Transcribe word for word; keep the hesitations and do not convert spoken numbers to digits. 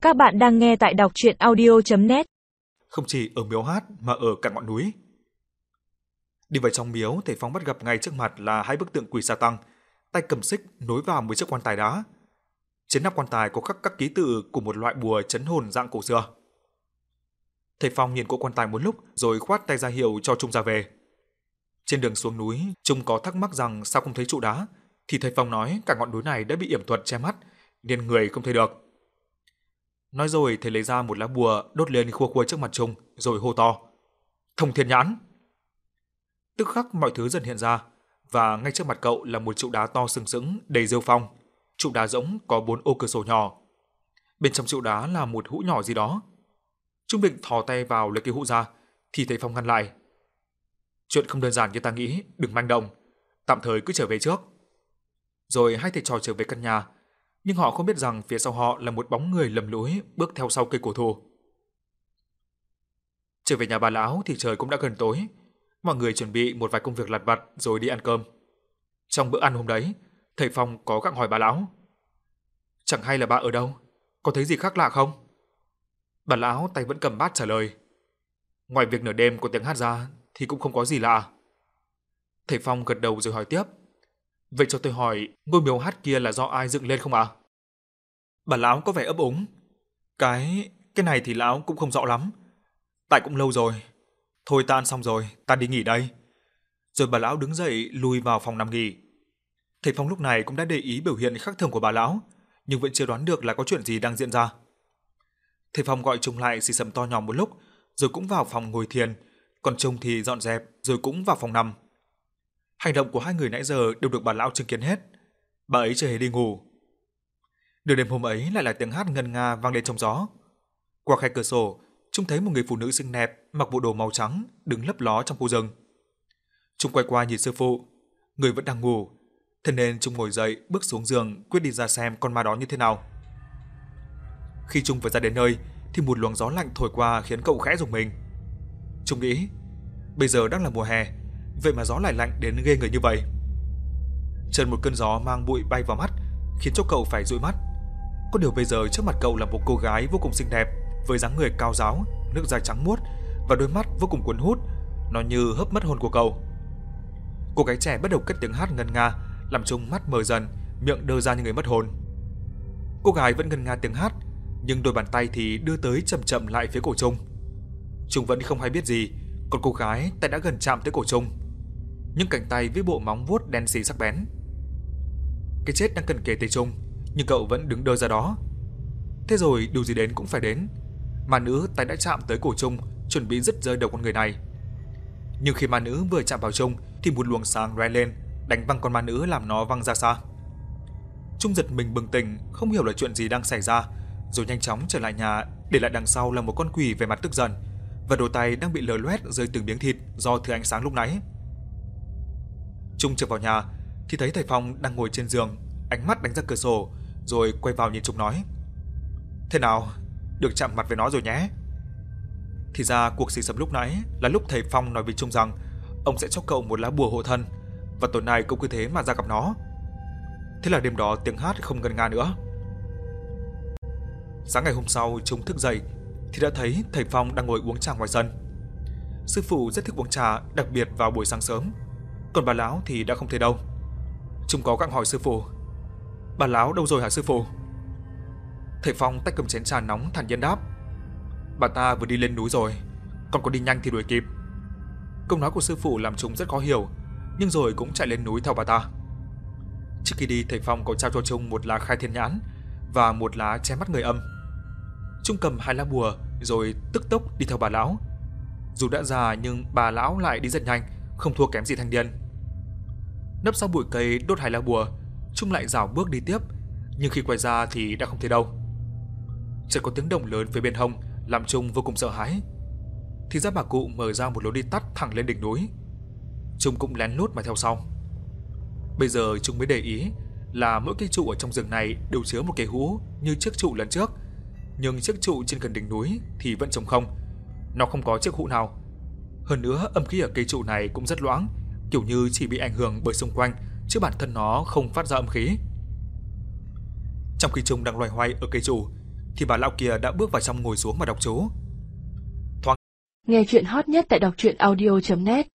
Các bạn đang nghe tại đọc truyện audio chấm net. Không chỉ ở miếu hát mà ở cả ngọn núi. Đi vào trong miếu, thầy Phong bắt gặp ngay trước mặt là hai bức tượng quỷ sa tăng, tay cầm xích nối vào một chiếc quan tài đá. Trên nắp quan tài có khắc các ký tự của một loại bùa trấn hồn dạng cổ xưa. Thầy Phong nhìn cỗ quan tài một lúc rồi khoát tay ra hiệu cho Trung ra về. Trên đường xuống núi, Trung có thắc mắc rằng sao không thấy trụ đá, thì thầy Phong nói cả ngọn núi này đã bị yểm thuật che mắt nên người không thấy được. Nói rồi thầy lấy ra một lá bùa đốt lên khua khua trước mặt Trung rồi hô to: "Thông thiên nhãn!" Tức khắc mọi thứ dần hiện ra và ngay trước mặt cậu là một trụ đá to sừng sững đầy rêu phong. Trụ đá rỗng có bốn ô cửa sổ nhỏ. Bên trong trụ đá là một hũ nhỏ gì đó. Trung định thò tay vào lấy cái hũ ra thì thầy Phong ngăn lại. "Chuyện không đơn giản như ta nghĩ, đừng manh động, tạm thời cứ trở về trước." Rồi hai thầy trò trở về căn nhà, nhưng họ không biết rằng phía sau họ là một bóng người lầm lũi bước theo sau cây cổ thụ. Trở về nhà bà lão thì trời cũng đã gần tối, mọi người chuẩn bị một vài công việc lặt vặt rồi đi ăn cơm. Trong bữa ăn hôm đấy, thầy Phong có gặng hỏi bà lão: "Chẳng hay là bà ở đâu, có thấy gì khác lạ không?" Bà lão tay vẫn cầm bát trả lời: "Ngoài việc nửa đêm có tiếng hát ra thì cũng không có gì lạ." Thầy Phong gật đầu rồi hỏi tiếp: "Vậy cho tôi hỏi, ngôi miếu hát kia là do ai dựng lên không ạ?" Bà lão có vẻ ấp úng: Cái... cái này thì lão cũng không rõ lắm. Tại cũng lâu rồi. Thôi ta ăn xong rồi, ta đi nghỉ đây." Rồi bà lão đứng dậy lui vào phòng nằm nghỉ. Thầy Phong lúc này cũng đã để ý biểu hiện khác thường của bà lão, nhưng vẫn chưa đoán được là có chuyện gì đang diễn ra. Thầy Phong gọi Trung lại xì xầm to nhỏ một lúc, rồi cũng vào phòng ngồi thiền, còn Trung thì dọn dẹp rồi cũng vào phòng nằm. Hành động của hai người nãy giờ đều được bà lão chứng kiến hết. Bà ấy chưa hề đi ngủ. Nửa đêm hôm ấy lại là tiếng hát ngân nga vang lên trong gió. Qua khe cửa sổ, Trung thấy một người phụ nữ xinh đẹp mặc bộ đồ màu trắng đứng lấp ló trong khu rừng. Trung quay qua nhìn sư phụ, người vẫn đang ngủ, thế nên Trung ngồi dậy bước xuống giường quyết đi ra xem con ma đó như thế nào. Khi Trung vừa ra đến nơi thì một luồng gió lạnh thổi qua khiến cậu khẽ rùng mình. Trung nghĩ, bây giờ đang là mùa hè, vậy mà gió lại lạnh đến ghê người như vậy. Chợt một cơn gió mang bụi bay vào mắt khiến cho cậu phải dụi mắt. Có điều bây giờ trước mặt cậu là một cô gái vô cùng xinh đẹp với dáng người cao ráo, nước da trắng muốt và đôi mắt vô cùng cuốn hút, nó như hớp mất hồn của cậu. Cô gái trẻ bắt đầu cất tiếng hát ngân nga, làm Trung mắt mờ dần, miệng đơ ra như người mất hồn. Cô gái vẫn ngân nga tiếng hát, nhưng đôi bàn tay thì đưa tới chậm chậm lại phía cổ Trung. Trung vẫn không hay biết gì, còn cô gái tay đã gần chạm tới cổ Trung. Những cánh tay với bộ móng vuốt đen xì sắc bén. Cái chết đang cần kề tới Trung, nhưng cậu vẫn đứng đơ ra đó. Thế rồi điều gì đến cũng phải đến. Ma nữ tay đã chạm tới cổ Trung, chuẩn bị dứt rơi đầu con người này. Nhưng khi ma nữ vừa chạm vào Trung thì một luồng sáng lóe lên, đánh văng con ma nữ làm nó văng ra xa. Trung giật mình bừng tỉnh, không hiểu là chuyện gì đang xảy ra, rồi nhanh chóng trở lại nhà, để lại đằng sau là một con quỷ về mặt tức giận và đôi tay đang bị lở loét rơi từng miếng thịt do thừa ánh sáng lúc nãy. Trung trở vào nhà thì thấy thầy Phong đang ngồi trên giường, ánh mắt đánh ra cửa sổ, rồi quay vào nhìn Trung nói: "Thế nào, được chạm mặt với nó rồi nhé?" Thì ra cuộc xì xầm lúc nãy là lúc thầy Phong nói với Trung rằng ông sẽ cho cậu một lá bùa hộ thân, và tối nay cậu cứ thế mà ra gặp nó. Thế là đêm đó tiếng hát không ngân nga nữa. Sáng ngày hôm sau Trung thức dậy thì đã thấy thầy Phong đang ngồi uống trà ngoài sân. Sư phụ rất thích uống trà, đặc biệt vào buổi sáng sớm, còn bà lão thì đã không thấy đâu. Trung có gặng hỏi sư phụ: "Bà lão đâu rồi hả sư phụ?" Thầy Phong tách cầm chén trà nóng thản nhiên đáp: "Bà ta vừa đi lên núi rồi, còn có đi nhanh thì đuổi kịp." Câu nói của sư phụ làm Trung rất khó hiểu, nhưng rồi cũng chạy lên núi theo bà ta. Trước khi đi, thầy Phong có trao cho Trung một lá khai thiên nhãn và một lá che mắt người âm. Trung cầm hai lá bùa rồi tức tốc đi theo bà lão. Dù đã già nhưng bà lão lại đi rất nhanh, không thua kém gì thanh niên. Nấp sau bụi cây đốt hai lá bùa, Trung lại rảo bước đi tiếp, nhưng khi quay ra thì đã không thấy đâu. Chợt có tiếng động lớn phía bên hông làm Trung vô cùng sợ hãi. Thì ra bà cụ mở ra một lối đi tắt thẳng lên đỉnh núi. Trung cũng lén lút mà theo sau. Bây giờ Trung mới để ý là mỗi cây trụ ở trong rừng này đều chứa một cái hũ như chiếc trụ lần trước, nhưng chiếc trụ trên gần đỉnh núi thì vẫn trống không, nó không có chiếc hũ nào. Hơn nữa âm khí ở cây trụ này cũng rất loãng, kiểu như chỉ bị ảnh hưởng bởi xung quanh chứ bản thân nó không phát ra âm khí. Trong khi Trung đang loay hoay ở cây trụ thì bà lão kia đã bước vào trong ngồi xuống mà đọc chú. Nghe chuyện hot nhất tại đọc truyện audio chấm net